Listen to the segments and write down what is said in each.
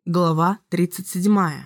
Глава 37.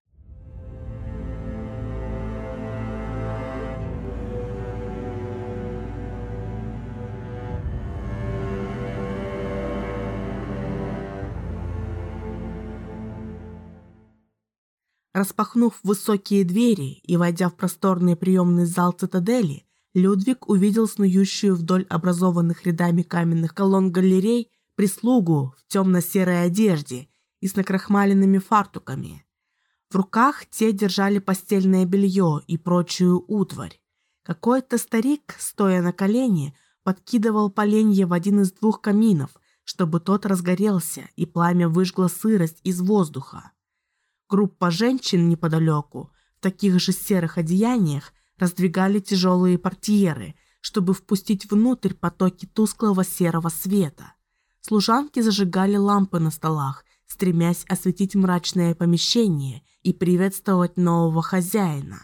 Распахнув высокие двери и войдя в просторный приемный зал цитадели, Людвиг увидел снующую вдоль образованных рядами каменных колонн галерей прислугу в темно-серой одежде и с накрахмаленными фартуками. В руках те держали постельное белье и прочую утварь. Какой-то старик, стоя на колене, подкидывал поленья в один из двух каминов, чтобы тот разгорелся и пламя выжгло сырость из воздуха. Группа женщин неподалеку, в таких же серых одеяниях, раздвигали тяжелые портьеры, чтобы впустить внутрь потоки тусклого серого света. Служанки зажигали лампы на столах, стремясь осветить мрачное помещение и приветствовать нового хозяина.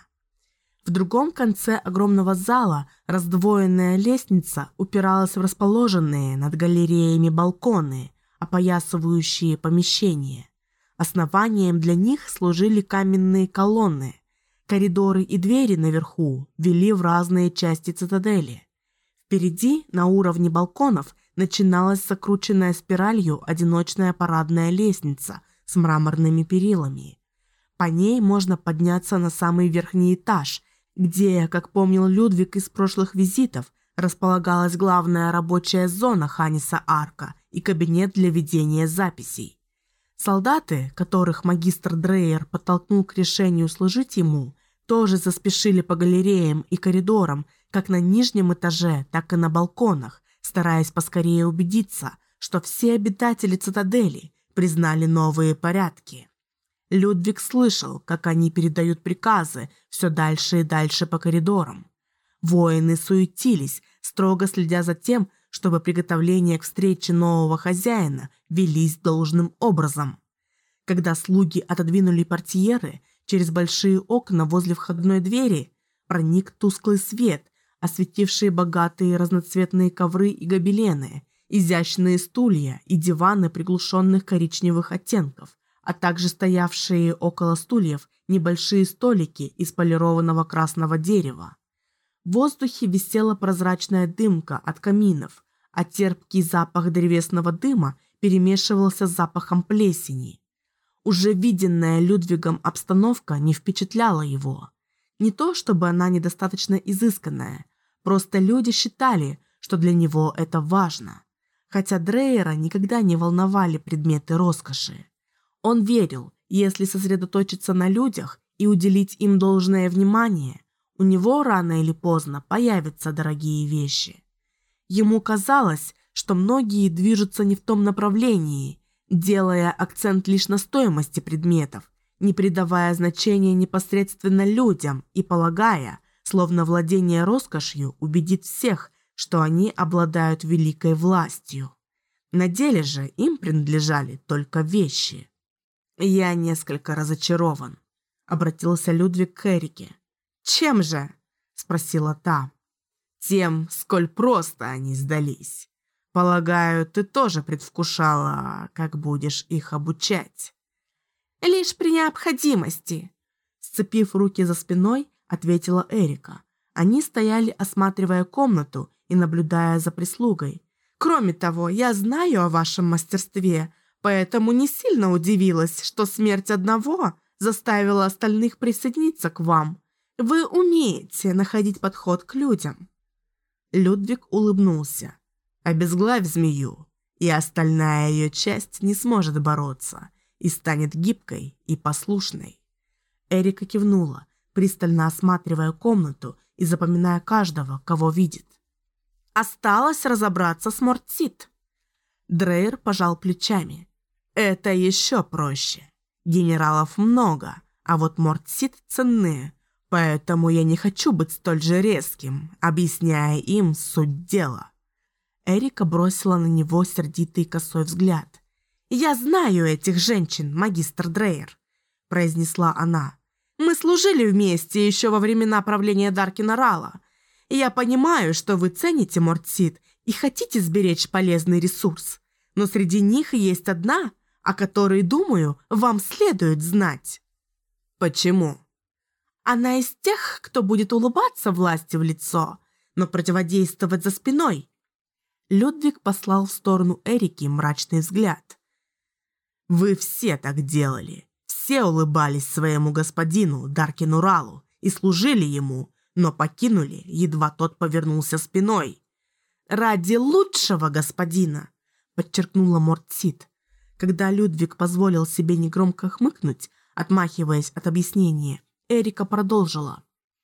В другом конце огромного зала раздвоенная лестница упиралась в расположенные над галереями балконы, опоясывающие помещение. Основанием для них служили каменные колонны. Коридоры и двери наверху вели в разные части цитадели. Впереди, на уровне балконов, начиналась закрученная спиралью одиночная парадная лестница с мраморными перилами. По ней можно подняться на самый верхний этаж, где, как помнил Людвиг из прошлых визитов, располагалась главная рабочая зона Ханиса Арка и кабинет для ведения записей. Солдаты, которых магистр Дрейер подтолкнул к решению служить ему, тоже заспешили по галереям и коридорам, как на нижнем этаже, так и на балконах, стараясь поскорее убедиться, что все обитатели цитадели признали новые порядки. Людвиг слышал, как они передают приказы все дальше и дальше по коридорам. Воины суетились, строго следя за тем, чтобы приготовления к встрече нового хозяина велись должным образом. Когда слуги отодвинули портьеры, через большие окна возле входной двери проник тусклый свет, осветивший богатые разноцветные ковры и гобелены, изящные стулья и диваны приглушенных коричневых оттенков, а также стоявшие около стульев небольшие столики из полированного красного дерева. В воздухе висела прозрачная дымка от каминов, а терпкий запах древесного дыма перемешивался с запахом плесени. Уже виденная Людвигом обстановка не впечатляла его. Не то, чтобы она недостаточно изысканная, просто люди считали, что для него это важно. Хотя Дрейера никогда не волновали предметы роскоши. Он верил, если сосредоточиться на людях и уделить им должное внимание, у него рано или поздно появятся дорогие вещи. Ему казалось, что многие движутся не в том направлении, делая акцент лишь на стоимости предметов, не придавая значения непосредственно людям и полагая, словно владение роскошью убедит всех, что они обладают великой властью. На деле же им принадлежали только вещи. «Я несколько разочарован», — обратился Людвиг к Эрике. «Чем же?» — спросила та. «Тем, сколь просто они сдались. Полагаю, ты тоже предвкушала, как будешь их обучать». «Лишь при необходимости», — сцепив руки за спиной, ответила Эрика. Они стояли, осматривая комнату и наблюдая за прислугой. «Кроме того, я знаю о вашем мастерстве, поэтому не сильно удивилась, что смерть одного заставила остальных присоединиться к вам. Вы умеете находить подход к людям». Людвиг улыбнулся. «Обезглавь змею, и остальная ее часть не сможет бороться и станет гибкой и послушной». Эрика кивнула, пристально осматривая комнату и запоминая каждого, кого видит. «Осталось разобраться с Мортсид». Дрейер пожал плечами. «Это еще проще. Генералов много, а вот Мортсид ценны, поэтому я не хочу быть столь же резким, объясняя им суть дела». Эрика бросила на него сердитый косой взгляд. «Я знаю этих женщин, магистр Дрейер», — произнесла она. «Мы служили вместе еще во времена правления Даркина Рала. И я понимаю, что вы цените Мортсид и хотите сберечь полезный ресурс. Но среди них есть одна, о которой, думаю, вам следует знать». «Почему?» «Она из тех, кто будет улыбаться власти в лицо, но противодействовать за спиной». Людвиг послал в сторону Эрики мрачный взгляд. «Вы все так делали. Все улыбались своему господину Даркину Ралу и служили ему, но покинули, едва тот повернулся спиной. «Ради лучшего господина», — подчеркнула Мортсид. Когда Людвиг позволил себе негромко хмыкнуть, отмахиваясь от объяснения, Эрика продолжила.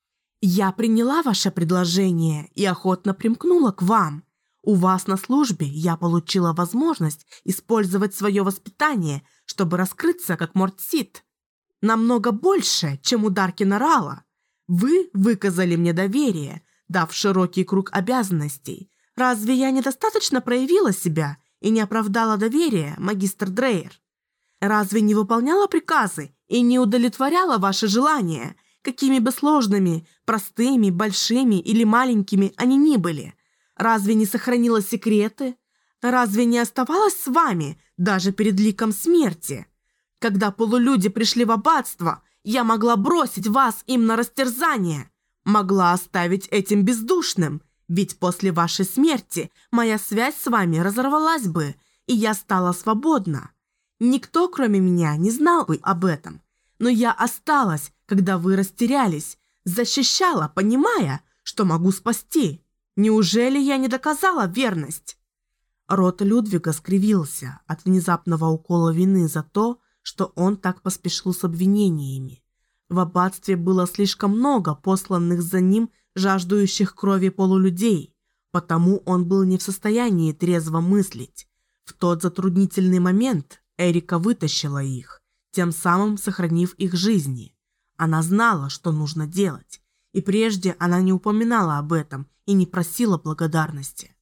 «Я приняла ваше предложение и охотно примкнула к вам. У вас на службе я получила возможность использовать свое воспитание, чтобы раскрыться как Мортсид. Намного больше, чем у Даркина Рала. Вы выказали мне доверие, дав широкий круг обязанностей. Разве я недостаточно проявила себя и не оправдала доверие, магистр Дрейер? Разве не выполняла приказы и не удовлетворяла ваши желания, какими бы сложными, простыми, большими или маленькими они ни были? Разве не сохранила секреты? Разве не оставалась с вами даже перед ликом смерти? Когда полулюди пришли в аббатство, я могла бросить вас им на растерзание, могла оставить этим бездушным, ведь после вашей смерти моя связь с вами разорвалась бы, и я стала свободна. Никто, кроме меня, не знал бы об этом, но я осталась, когда вы растерялись, защищала, понимая, что могу спасти. Неужели я не доказала верность?» Рот Людвига скривился от внезапного укола вины за то, что он так поспешил с обвинениями. В аббатстве было слишком много посланных за ним жаждущих крови полулюдей, потому он был не в состоянии трезво мыслить. В тот затруднительный момент Эрика вытащила их, тем самым сохранив их жизни. Она знала, что нужно делать, и прежде она не упоминала об этом и не просила благодарности.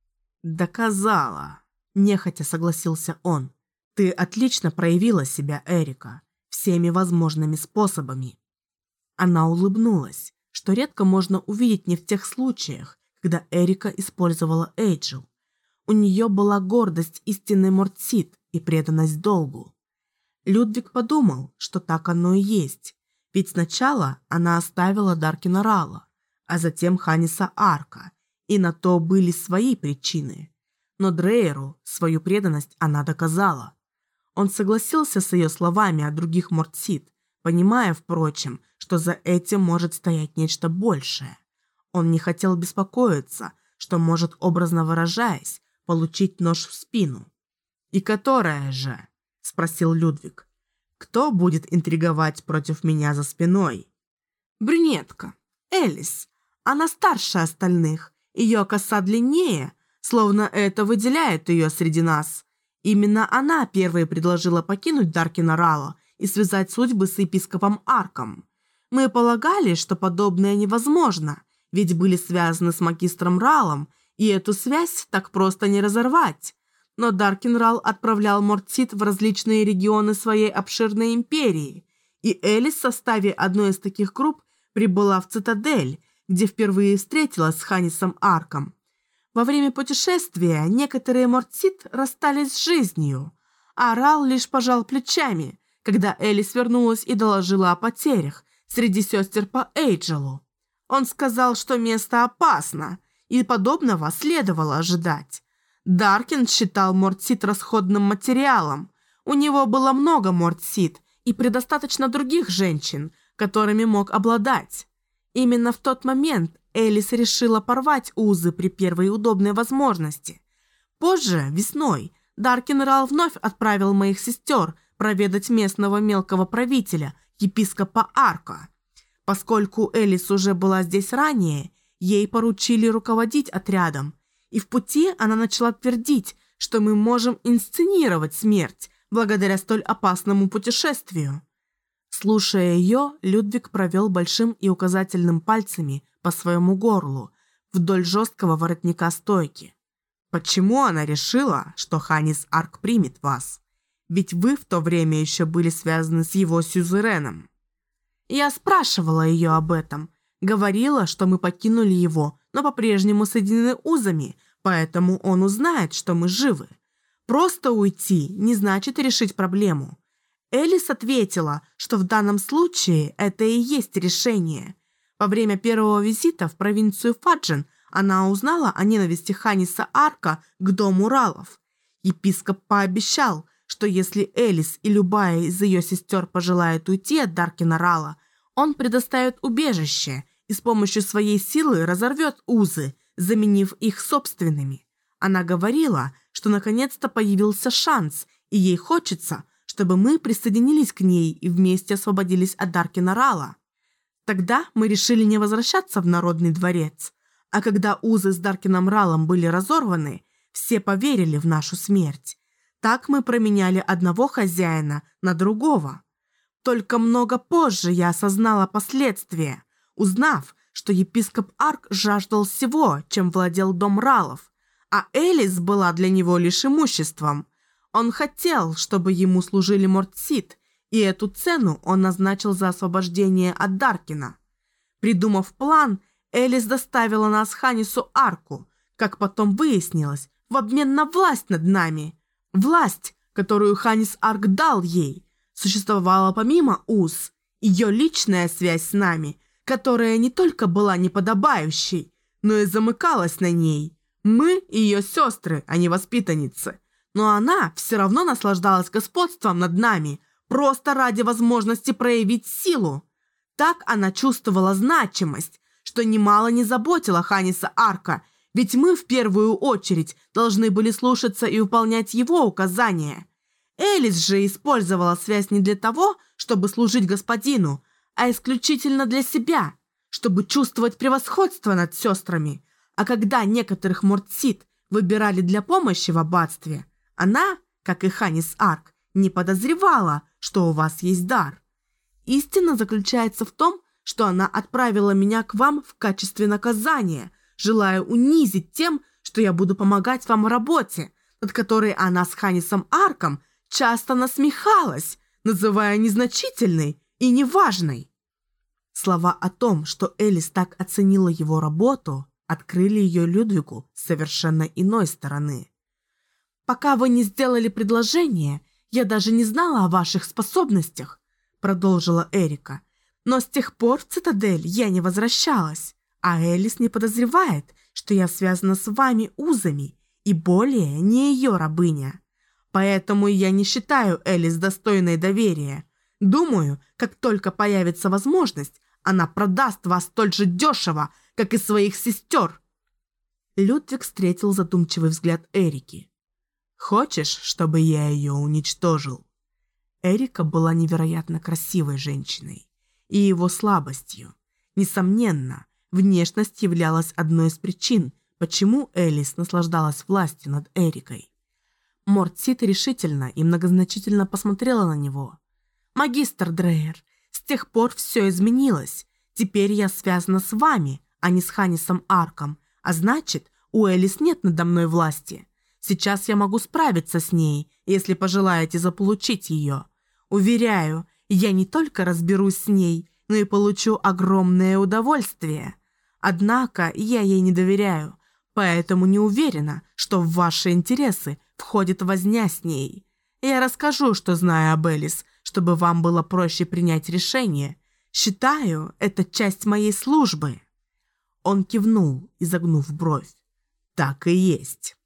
«Доказала», – нехотя согласился он. «Ты отлично проявила себя, Эрика, всеми возможными способами». Она улыбнулась, что редко можно увидеть не в тех случаях, когда Эрика использовала Эйджел. У нее была гордость истинной Мортсид и преданность долгу. Людвиг подумал, что так оно и есть, ведь сначала она оставила Даркина Рала, а затем Ханиса Арка, и на то были свои причины. Но Дрейеру свою преданность она доказала. Он согласился с ее словами о других Мортсид, понимая, впрочем, что за этим может стоять нечто большее. Он не хотел беспокоиться, что может, образно выражаясь, получить нож в спину. «И которая же?» – спросил Людвиг. «Кто будет интриговать против меня за спиной?» «Брюнетка. Элис. Она старше остальных. Ее коса длиннее, словно это выделяет ее среди нас. Именно она первой предложила покинуть Даркина Рала и связать судьбы с епископом Арком. Мы полагали, что подобное невозможно, ведь были связаны с магистром Ралом, и эту связь так просто не разорвать. Но Даркин Рал отправлял Мортсид в различные регионы своей обширной империи, и Элис в составе одной из таких групп прибыла в Цитадель, где впервые встретилась с Ханисом Арком. Во время путешествия некоторые Мортсид расстались с жизнью, а Рал лишь пожал плечами, когда Элис вернулась и доложила о потерях среди сестер по Эйджелу. Он сказал, что место опасно, и подобного следовало ожидать. Даркин считал Мортсид расходным материалом. У него было много Мортсид и предостаточно других женщин, которыми мог обладать. Именно в тот момент Элис решила порвать узы при первой удобной возможности. Позже, весной, Даркин Рал вновь отправил моих сестер проведать местного мелкого правителя, епископа Арка. Поскольку Элис уже была здесь ранее, ей поручили руководить отрядом, и в пути она начала твердить, что мы можем инсценировать смерть благодаря столь опасному путешествию. Слушая ее, Людвиг провел большим и указательным пальцами по своему горлу вдоль жесткого воротника стойки. «Почему она решила, что Ханис Арк примет вас? Ведь вы в то время еще были связаны с его сюзереном». Я спрашивала ее об этом, говорила, что мы покинули его, но по-прежнему соединены узами, поэтому он узнает, что мы живы. Просто уйти не значит решить проблему. Элис ответила, что в данном случае это и есть решение. Во время первого визита в провинцию Фаджен она узнала о ненависти Ханиса Арка к дому Ралов. Епископ пообещал, что если Элис и любая из ее сестер пожелает уйти от Даркина Рала, он предоставит убежище и с помощью своей силы разорвет узы, заменив их собственными. Она говорила, что наконец-то появился шанс, и ей хочется, чтобы мы присоединились к ней и вместе освободились от Даркина Рала. Тогда мы решили не возвращаться в Народный дворец, а когда узы с Даркином Ралом были разорваны, все поверили в нашу смерть. Так мы променяли одного хозяина на другого. Только много позже я осознала последствия, узнав, что епископ Арк жаждал всего, чем владел дом Ралов, а Элис была для него лишь имуществом. Он хотел, чтобы ему служили Мортсид, и эту цену он назначил за освобождение от Даркина. Придумав план, Элис доставила нас Ханису Арку, как потом выяснилось, в обмен на власть над нами. Власть, которую Ханис Арк дал ей, существовала помимо уз, ее личная связь с нами, которая не только была неподобающей, но и замыкалась на ней. Мы ее сестры, а не воспитанницы. Но она все равно наслаждалась господством над нами, просто ради возможности проявить силу. Так она чувствовала значимость, что немало не заботила Ханиса Арка, ведь мы в первую очередь должны были слушаться и выполнять его указания. Элис же использовала связь не для того, чтобы служить господину, а исключительно для себя, чтобы чувствовать превосходство над сестрами. А когда некоторых Мортсид выбирали для помощи в аббатстве, она, как и Ханис Арк, не подозревала, что у вас есть дар. Истина заключается в том, что она отправила меня к вам в качестве наказания, желая унизить тем, что я буду помогать вам в работе, над которой она с Ханисом Арком часто насмехалась, называя незначительной и неважной. Слова о том, что Элис так оценила его работу, открыли ее Людвигу с совершенно иной стороны. «Пока вы не сделали предложение, я даже не знала о ваших способностях», продолжила Эрика. «Но с тех пор в цитадель я не возвращалась, а Элис не подозревает, что я связана с вами узами и более не ее рабыня. Поэтому я не считаю Элис достойной доверия. Думаю, как только появится возможность, она продаст вас столь же дешево, как и своих сестер». Людвиг встретил задумчивый взгляд Эрики. «Хочешь, чтобы я ее уничтожил?» Эрика была невероятно красивой женщиной и его слабостью. Несомненно, внешность являлась одной из причин, почему Элис наслаждалась властью над Эрикой. Мортсид решительно и многозначительно посмотрела на него. «Магистр Дрейер, с тех пор все изменилось. Теперь я связана с вами, а не с Ханисом Арком, а значит, у Элис нет надо мной власти. Сейчас я могу справиться с ней, если пожелаете заполучить ее. Уверяю, я не только разберусь с ней, но и получу огромное удовольствие. Однако я ей не доверяю, поэтому не уверена, что в ваши интересы входит возня с ней. Я расскажу, что знаю об Элис, чтобы вам было проще принять решение. Считаю, это часть моей службы». Он кивнул, изогнув бровь. «Так и есть».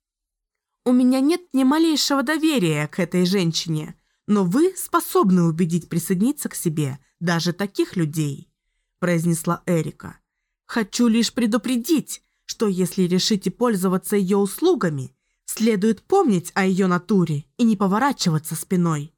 «У меня нет ни малейшего доверия к этой женщине, но вы способны убедить присоединиться к себе даже таких людей», произнесла Эрика. «Хочу лишь предупредить, что если решите пользоваться ее услугами, следует помнить о ее натуре и не поворачиваться спиной».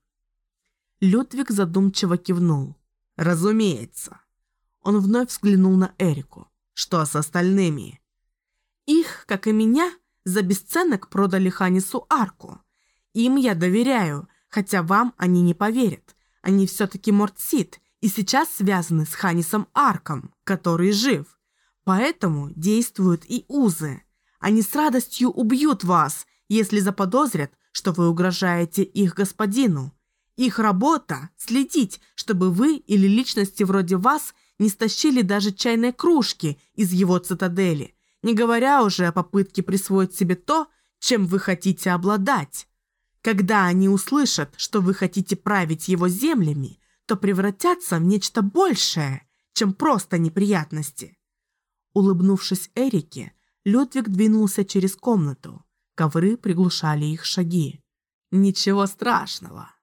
Людвиг задумчиво кивнул. «Разумеется». Он вновь взглянул на Эрику. «Что с остальными?» «Их, как и меня, за бесценок продали Ханису Арку. Им я доверяю, хотя вам они не поверят. Они все-таки Мортсид и сейчас связаны с Ханисом Арком, который жив. Поэтому действуют и узы. Они с радостью убьют вас, если заподозрят, что вы угрожаете их господину. Их работа – следить, чтобы вы или личности вроде вас не стащили даже чайной кружки из его цитадели, не говоря уже о попытке присвоить себе то, чем вы хотите обладать. Когда они услышат, что вы хотите править его землями, то превратятся в нечто большее, чем просто неприятности». Улыбнувшись Эрике, Людвиг двинулся через комнату. Ковры приглушали их шаги. «Ничего страшного.